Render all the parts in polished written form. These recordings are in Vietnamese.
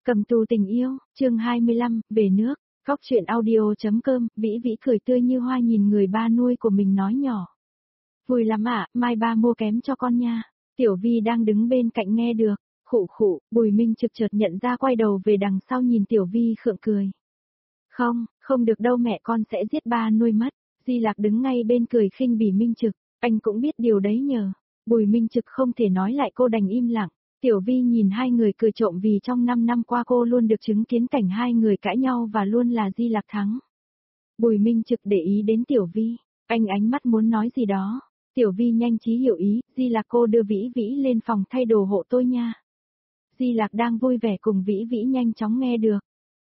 Cầm tù tình yêu, chương 25, về nước. Góc truyện audio.com, Vĩ Vĩ cười tươi như hoa nhìn người ba nuôi của mình nói nhỏ. Vui lắm ạ, mai ba mua kém cho con nha. Tiểu Vi đang đứng bên cạnh nghe được. Khụ khụ, Bùi Minh Trực chợt nhận ra quay đầu về đằng sau nhìn Tiểu Vi khựng cười. Không được đâu mẹ, con sẽ giết ba nuôi mất. Di Lạc đứng ngay bên cười khinh bỉ Minh Trực, anh cũng biết điều đấy nhờ. Bùi Minh Trực không thể nói lại, cô đành im lặng. Tiểu Vi nhìn hai người cười trộm vì trong 5 năm qua cô luôn được chứng kiến cảnh hai người cãi nhau và luôn là Di Lạc thắng. Bùi Minh Trực để ý đến Tiểu Vi, anh ánh mắt muốn nói gì đó. Tiểu Vi nhanh trí hiểu ý, Di Lạc cô đưa Vĩ Vĩ lên phòng thay đồ hộ tôi nha. Di Lạc đang vui vẻ cùng Vĩ Vĩ nhanh chóng nghe được.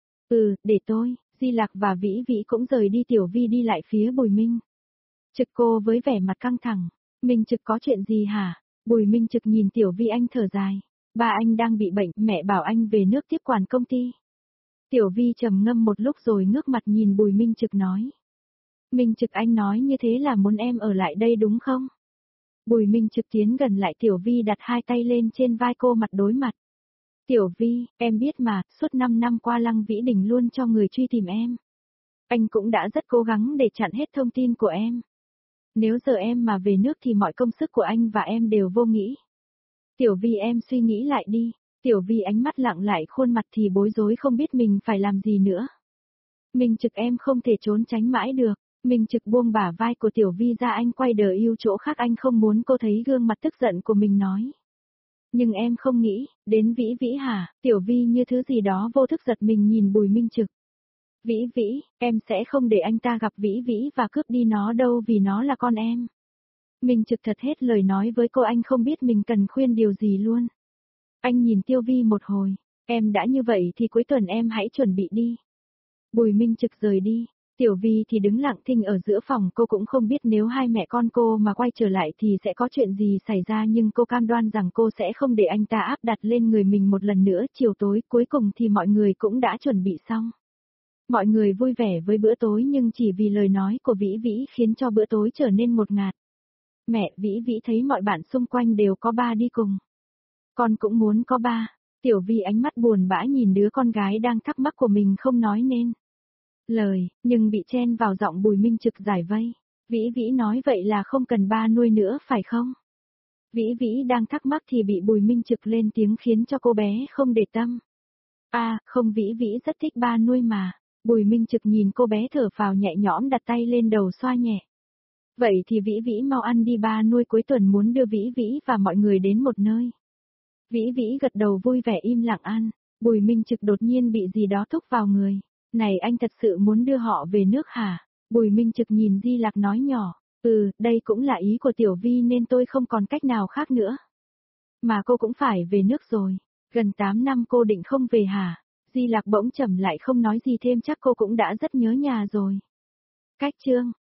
Để tôi. Di Lạc và Vĩ Vĩ cũng rời đi, Tiểu Vi đi lại phía Bùi Minh Trực cô với vẻ mặt căng thẳng. Minh Trực có chuyện gì hả? Bùi Minh Trực nhìn Tiểu Vi, anh thở dài. Ba anh đang bị bệnh, mẹ bảo anh về nước tiếp quản công ty. Tiểu Vi trầm ngâm một lúc rồi ngước mặt nhìn Bùi Minh Trực nói. Minh Trực, anh nói như thế là muốn em ở lại đây đúng không? Bùi Minh Trực tiến gần lại Tiểu Vi, đặt hai tay lên trên vai cô, mặt đối mặt. Tiểu Vi, em biết mà, suốt 5 năm qua Lăng Vĩ Đình luôn cho người truy tìm em. Anh cũng đã rất cố gắng để chặn hết thông tin của em. Nếu giờ em mà về nước thì mọi công sức của anh và em đều vô nghĩa. Tiểu Vi, em suy nghĩ lại đi. Tiểu Vi ánh mắt lặng lại, khuôn mặt thì bối rối không biết mình phải làm gì nữa. Minh Trực, em không thể trốn tránh mãi được. Minh Trực buông bả vai của Tiểu Vi ra, anh quay đờ yêu chỗ khác, anh không muốn cô thấy gương mặt tức giận của mình nói. Nhưng em không nghĩ, đến Vĩ Vĩ hả? Tiểu Vi như thứ gì đó vô thức giật mình nhìn Bùi Minh Trực. Vĩ Vĩ, em sẽ không để anh ta gặp Vĩ Vĩ và cướp đi nó đâu, vì nó là con em. Minh Trực thật hết lời nói với cô, anh không biết mình cần khuyên điều gì luôn. Anh nhìn Tiêu Vi một hồi, em đã như vậy thì cuối tuần em hãy chuẩn bị đi. Bùi Minh Trực rời đi, Tiểu Vi thì đứng lặng thinh ở giữa phòng, cô cũng không biết nếu hai mẹ con cô mà quay trở lại thì sẽ có chuyện gì xảy ra, nhưng cô cam đoan rằng cô sẽ không để anh ta áp đặt lên người mình một lần nữa. Chiều tối cuối cùng thì mọi người cũng đã chuẩn bị xong. Mọi người vui vẻ với bữa tối nhưng chỉ vì lời nói của Vĩ Vĩ khiến cho bữa tối trở nên ngột ngạt. Mẹ, Vĩ Vĩ thấy mọi bạn xung quanh đều có ba đi cùng. Con cũng muốn có ba. Tiểu Vi ánh mắt buồn bã nhìn đứa con gái đang thắc mắc của mình không nói nên lời, nhưng bị chen vào giọng Bùi Minh Trực giải vây. Vĩ Vĩ nói vậy là không cần ba nuôi nữa phải không? Vĩ Vĩ đang thắc mắc thì bị Bùi Minh Trực lên tiếng khiến cho cô bé không để tâm. Không, Vĩ Vĩ rất thích ba nuôi mà. Bùi Minh Trực nhìn cô bé thở phào nhẹ nhõm, đặt tay lên đầu xoa nhẹ. Vậy thì Vĩ Vĩ mau ăn đi, ba nuôi cuối tuần muốn đưa Vĩ Vĩ và mọi người đến một nơi. Vĩ Vĩ gật đầu vui vẻ im lặng ăn. Bùi Minh Trực đột nhiên bị gì đó thúc vào người. Này, anh thật sự muốn đưa họ về nước hả? Bùi Minh Trực nhìn Di Lạc nói nhỏ. Đây cũng là ý của Tiểu Vi nên tôi không còn cách nào khác nữa. Mà cô cũng phải về nước rồi. Gần 8 năm cô định không về hả? Di Lạc bỗng trầm lại không nói gì thêm, chắc cô cũng đã rất nhớ nhà rồi. Cách chương.